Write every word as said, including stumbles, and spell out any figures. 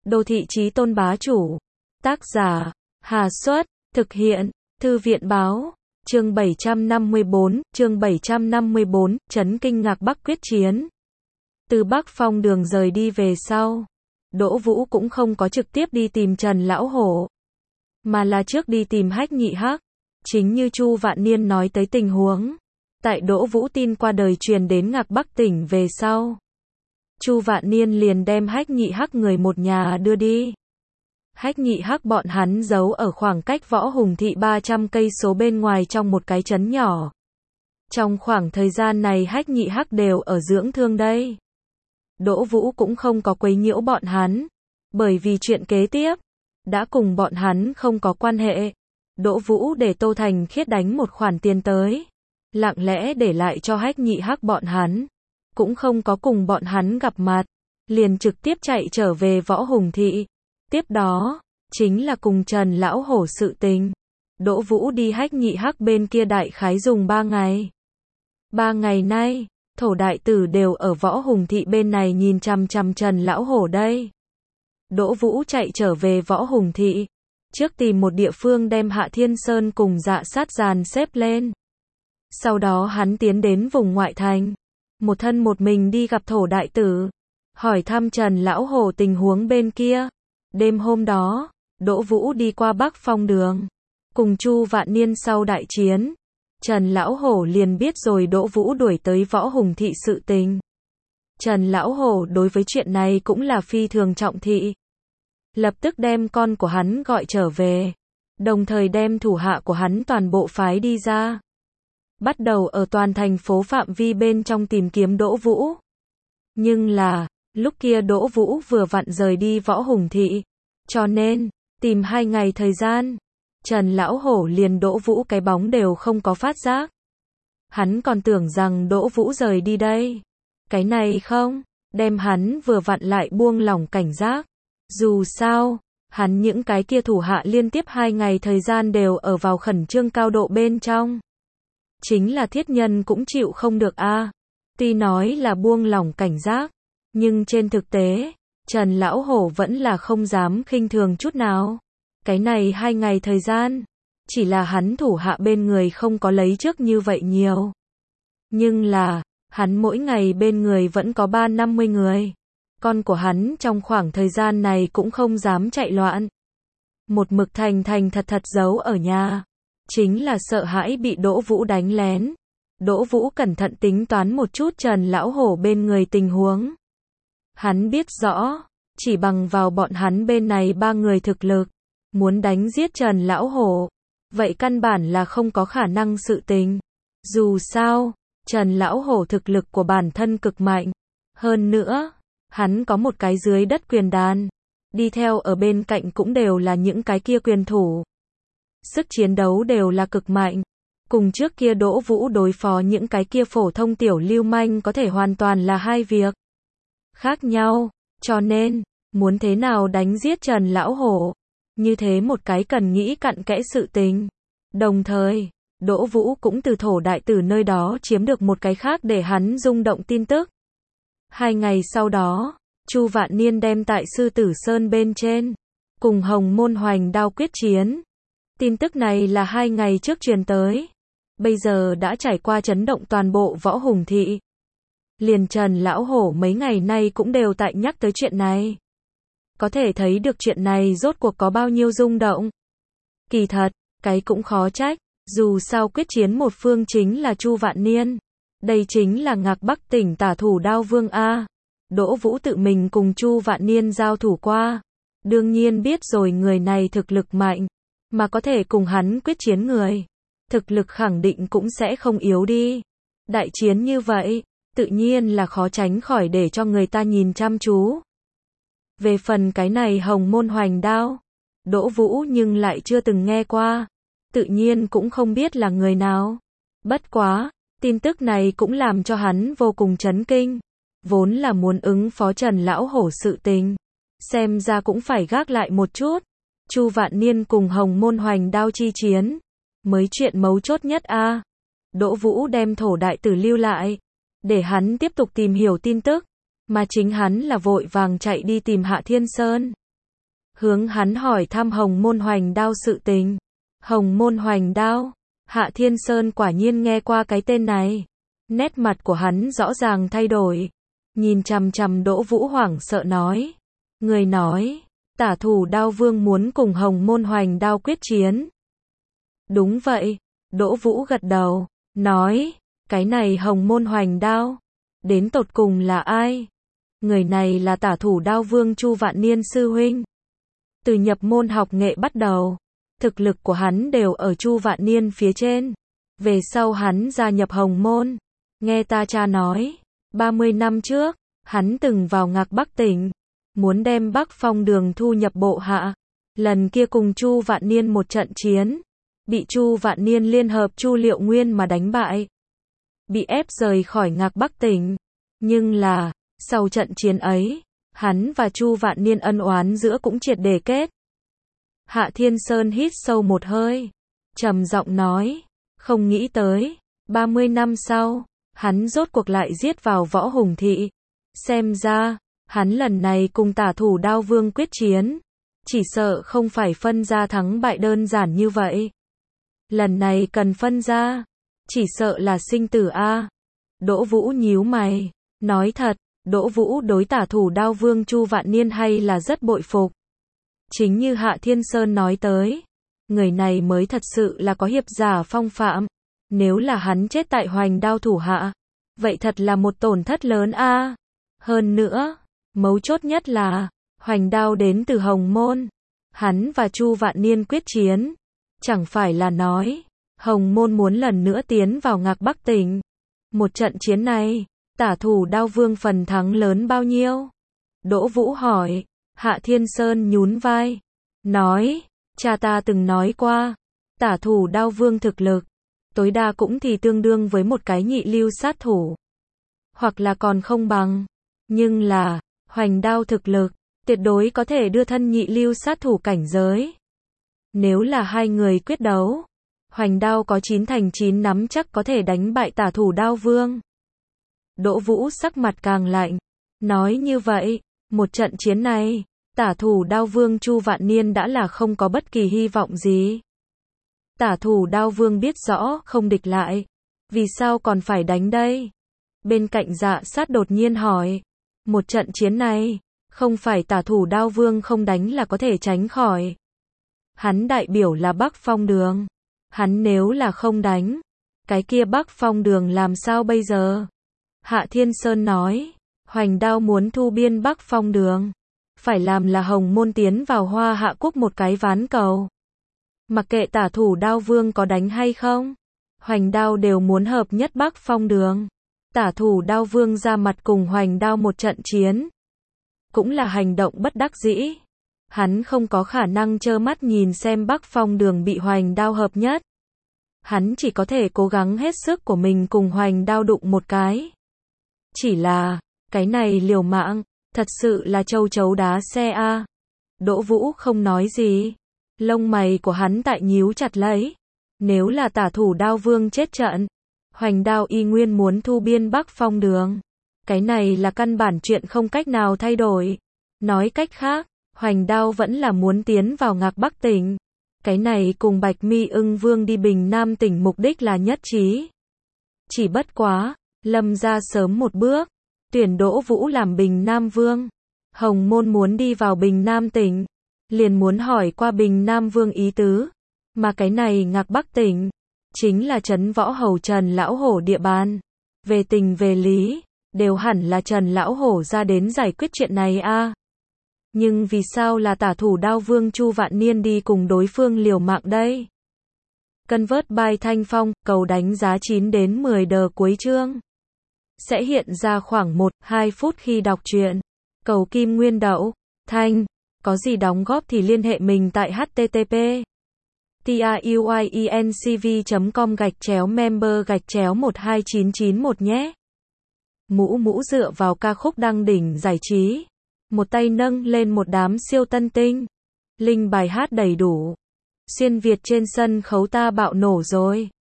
Đô thị chí tôn bá chủ. Tác giả, Hà Xuất, thực hiện, Thư viện báo, chương bảy trăm năm mươi bốn, chương bảy trăm năm mươi bốn, chấn kinh ngạc Bắc quyết chiến. Từ Bắc Phong Đường rời đi về sau, Đỗ Vũ cũng không có trực tiếp đi tìm Trần Lão Hổ, mà là trước đi tìm Hách Nhị Hắc. Chính như Chu Vạn Niên nói tới tình huống, tại Đỗ Vũ tin qua đời truyền đến Ngạc Bắc tỉnh về sau, Chu Vạn Niên liền đem Hách Nhị Hắc người một nhà đưa đi. Hách Nhị Hắc bọn hắn giấu ở khoảng cách Võ Hùng thị ba trăm cây số bên ngoài trong một cái trấn nhỏ. Trong khoảng thời gian này Hách Nhị Hắc đều ở dưỡng thương đây. Đỗ Vũ cũng không có quấy nhiễu bọn hắn, bởi vì chuyện kế tiếp đã cùng bọn hắn không có quan hệ. Đỗ Vũ để Tô Thành Khiết đánh một khoản tiền tới, lặng lẽ để lại cho Hách Nhị Hắc bọn hắn, cũng không có cùng bọn hắn gặp mặt, liền trực tiếp chạy trở về Võ Hùng thị. Tiếp đó, chính là cùng Trần Lão Hổ sự tình. Đỗ Vũ đi Hách Nhị Hắc bên kia đại khái dùng ba ngày. Ba ngày nay, thổ đại tử đều ở Võ Hùng thị bên này nhìn chằm chằm Trần Lão Hổ đây. Đỗ Vũ chạy trở về Võ Hùng thị, trước tìm một địa phương đem Hạ Thiên Sơn cùng Dạ Sát dàn xếp lên. Sau đó hắn tiến đến vùng ngoại thành, một thân một mình đi gặp thổ đại tử, hỏi thăm Trần Lão Hổ tình huống bên kia. Đêm hôm đó, Đỗ Vũ đi qua Bắc Phong Đường, cùng Chu Vạn Niên sau đại chiến. Trần Lão Hổ liền biết rồi Đỗ Vũ đuổi tới Võ Hùng thị sự tình. Trần Lão Hổ đối với chuyện này cũng là phi thường trọng thị. Lập tức đem con của hắn gọi trở về, đồng thời đem thủ hạ của hắn toàn bộ phái đi ra. Bắt đầu ở toàn thành phố phạm vi bên trong tìm kiếm Đỗ Vũ. Nhưng là, lúc kia Đỗ Vũ vừa vặn rời đi Võ Hùng thị, cho nên, tìm hai ngày thời gian, Trần Lão Hổ liền Đỗ Vũ cái bóng đều không có phát giác. Hắn còn tưởng rằng Đỗ Vũ rời đi đây. Cái này không, đem hắn vừa vặn lại buông lỏng cảnh giác. Dù sao, hắn những cái kia thủ hạ liên tiếp hai ngày thời gian đều ở vào khẩn trương cao độ bên trong. Chính là thiết nhân cũng chịu không được a. À. Tuy nói là buông lỏng cảnh giác, nhưng trên thực tế, Trần Lão Hổ vẫn là không dám khinh thường chút nào. Cái này hai ngày thời gian, chỉ là hắn thủ hạ bên người không có lấy trước như vậy nhiều. Nhưng là, hắn mỗi ngày bên người vẫn có ba năm mươi người. Con của hắn trong khoảng thời gian này cũng không dám chạy loạn. Một mực thành thành thật thật giấu ở nhà. Chính là sợ hãi bị Đỗ Vũ đánh lén. Đỗ Vũ cẩn thận tính toán một chút Trần Lão Hổ bên người tình huống. Hắn biết rõ, chỉ bằng vào bọn hắn bên này ba người thực lực, muốn đánh giết Trần Lão Hổ, vậy căn bản là không có khả năng sự tình. Dù sao, Trần Lão Hổ thực lực của bản thân cực mạnh. Hơn nữa, hắn có một cái dưới đất quyền đàn, đi theo ở bên cạnh cũng đều là những cái kia quyền thủ. Sức chiến đấu đều là cực mạnh. Cùng trước kia Đỗ Vũ đối phó những cái kia phổ thông tiểu lưu manh có thể hoàn toàn là hai việc khác nhau. Cho nên, muốn thế nào đánh giết Trần Lão Hổ, như thế một cái cần nghĩ cặn kẽ sự tình. Đồng thời, Đỗ Vũ cũng từ thổ đại tử nơi đó chiếm được một cái khác để hắn rung động tin tức. Hai ngày sau đó, Chu Vạn Niên đem tại Sư Tử Sơn bên trên, cùng Hồng Môn Hoành Đao quyết chiến. Tin tức này là hai ngày trước truyền tới. Bây giờ đã trải qua chấn động toàn bộ Võ Hùng thị. Liền Trần Lão Hổ mấy ngày nay cũng đều tại nhắc tới chuyện này. Có thể thấy được chuyện này rốt cuộc có bao nhiêu rung động. Kỳ thật, cái cũng khó trách, dù sao quyết chiến một phương chính là Chu Vạn Niên. Đây chính là Ngạc Bắc tỉnh tả thủ đao vương A. Đỗ Vũ tự mình cùng Chu Vạn Niên giao thủ qua. Đương nhiên biết rồi người này thực lực mạnh, mà có thể cùng hắn quyết chiến người. Thực lực khẳng định cũng sẽ không yếu đi. Đại chiến như vậy, tự nhiên là khó tránh khỏi để cho người ta nhìn chăm chú. Về phần cái này Hồng Môn Hoành Đao, Đỗ Vũ nhưng lại chưa từng nghe qua. Tự nhiên cũng không biết là người nào. Bất quá, tin tức này cũng làm cho hắn vô cùng chấn kinh. Vốn là muốn ứng phó Trần Lão Hổ sự tình, xem ra cũng phải gác lại một chút. Chu Vạn Niên cùng Hồng Môn Hoành Đao chi chiến, mới chuyện mấu chốt nhất a. À. Đỗ Vũ đem thổ đại tử lưu lại, để hắn tiếp tục tìm hiểu tin tức, mà chính hắn là vội vàng chạy đi tìm Hạ Thiên Sơn. hướng hắn hỏi thăm Hồng Môn Hoành Đao sự tình. Hồng Môn Hoành Đao, Hạ Thiên Sơn quả nhiên nghe qua cái tên này. Nét mặt của hắn rõ ràng thay đổi, nhìn chằm chằm Đỗ Vũ hoảng sợ nói. Người nói, Tả Thủ Đao Vương muốn cùng Hồng Môn Hoành Đao quyết chiến. Đúng vậy, Đỗ Vũ gật đầu, nói, cái này Hồng Môn Hoành Đao, đến tột cùng là ai? Người này là Tả Thủ Đao Vương Chu Vạn Niên sư huynh. Từ nhập môn học nghệ bắt đầu, thực lực của hắn đều ở Chu Vạn Niên phía trên. Về sau hắn gia nhập Hồng Môn. Nghe ta cha nói, ba mươi năm trước, hắn từng vào Ngạc Bắc tỉnh, muốn đem Bắc Phong Đường thu nhập bộ hạ. Lần kia cùng Chu Vạn Niên một trận chiến, bị Chu Vạn Niên liên hợp Chu Liệu Nguyên mà đánh bại, bị ép rời khỏi Ngạc Bắc tỉnh. Nhưng là, sau trận chiến ấy, hắn và Chu Vạn Niên ân oán giữa cũng triệt để kết. Hạ Thiên Sơn hít sâu một hơi, trầm giọng nói, không nghĩ tới, ba mươi năm sau, hắn rốt cuộc lại giết vào Võ Hùng Thị. Xem ra, hắn lần này cùng Tả Thủ Đao Vương quyết chiến, chỉ sợ không phải phân ra thắng bại đơn giản như vậy. Lần này cần phân ra, chỉ sợ là sinh tử a. Đỗ Vũ nhíu mày, nói thật, Đỗ Vũ đối Tả Thủ Đao Vương Chu Vạn Niên hay là rất bội phục. Chính như Hạ Thiên Sơn nói tới, người này mới thật sự là có hiệp giả phong phạm. Nếu là hắn chết tại Hoành Đao thủ hạ, vậy thật là một tổn thất lớn a. Hơn nữa, mấu chốt nhất là, Hoành Đao đến từ Hồng Môn. Hắn và Chu Vạn Niên quyết chiến, chẳng phải là nói, Hồng Môn muốn lần nữa tiến vào Ngạc Bắc tỉnh. Một trận chiến này, Tả Thủ Đao Vương phần thắng lớn bao nhiêu? Đỗ Vũ hỏi. Hạ Thiên Sơn nhún vai, nói, cha ta từng nói qua, Tả Thủ Đao Vương thực lực, tối đa cũng thì tương đương với một cái nhị lưu sát thủ. Hoặc là còn không bằng. Nhưng là, Hoành Đao thực lực, tuyệt đối có thể đưa thân nhị lưu sát thủ cảnh giới. Nếu là hai người quyết đấu, Hoành Đao có chín thành chín nắm chắc có thể đánh bại Tả Thủ Đao Vương. Đỗ Vũ sắc mặt càng lạnh, nói như vậy, một trận chiến này, Tả Thủ Đao Vương Chu Vạn Niên đã là không có bất kỳ hy vọng gì. Tả Thủ Đao Vương biết rõ không địch lại, vì sao còn phải đánh đây? Bên cạnh Dạ Sát đột nhiên hỏi, một trận chiến này, không phải Tả Thủ Đao Vương không đánh là có thể tránh khỏi. Hắn đại biểu là Bắc Phong Đường, hắn nếu là không đánh, cái kia Bắc Phong Đường làm sao bây giờ? Hạ Thiên Sơn nói, Hoành Đao muốn thu biên Bắc Phong Đường, phải làm là Hồng Môn tiến vào Hoa Hạ Quốc một cái ván cầu. Mặc kệ Tả Thủ Đao Vương có đánh hay không, Hoành Đao đều muốn hợp nhất Bắc Phong Đường. Tả Thủ Đao Vương ra mặt cùng Hoành Đao một trận chiến, cũng là hành động bất đắc dĩ. Hắn không có khả năng trơ mắt nhìn xem Bắc Phong Đường bị Hoành Đao hợp nhất. Hắn chỉ có thể cố gắng hết sức của mình cùng Hoành Đao đụng một cái. Chỉ là, cái này liều mạng, thật sự là châu chấu đá xe a. Đỗ Vũ không nói gì, lông mày của hắn tại nhíu chặt lấy. Nếu là Tả Thủ Đao Vương chết trận, Hoành Đao y nguyên muốn thu biên Bắc Phong Đường. Cái này là căn bản chuyện không cách nào thay đổi. Nói cách khác, Hoành Đao vẫn là muốn tiến vào Ngạc Bắc tỉnh. Cái này cùng Bạch Mi Ưng Vương đi Bình Nam tỉnh mục đích là nhất trí. Chỉ bất quá, Lâm ra sớm một bước, tuyển Đỗ Vũ làm Bình Nam Vương. Hồng Môn muốn đi vào Bình Nam tỉnh, liền muốn hỏi qua Bình Nam Vương ý tứ. Mà cái này Ngạc Bắc tỉnh, chính là trấn Võ Hầu Trần Lão Hổ địa bàn. Về tình về lý, đều hẳn là Trần Lão Hổ ra đến giải quyết chuyện này a. Nhưng vì sao là Tả Thủ Đao Vương Chu Vạn Niên đi cùng đối phương liều mạng đây? Convert by Thanh Phong, cầu đánh giá chín đến mười đờ cuối chương. Sẽ hiện ra khoảng một đến hai phút khi đọc truyện. Cầu Kim Nguyên Đậu, Thanh, có gì đóng góp thì liên hệ mình tại h t t p truyencv chấm com gạch chéo member gạch chéo một hai chín chín một nhé. Mũ mũ dựa vào ca khúc đăng đỉnh giải trí. Một tay nâng lên một đám siêu tân tinh. Linh bài hát đầy đủ. Xuyên Việt trên sân khấu ta bạo nổ rồi.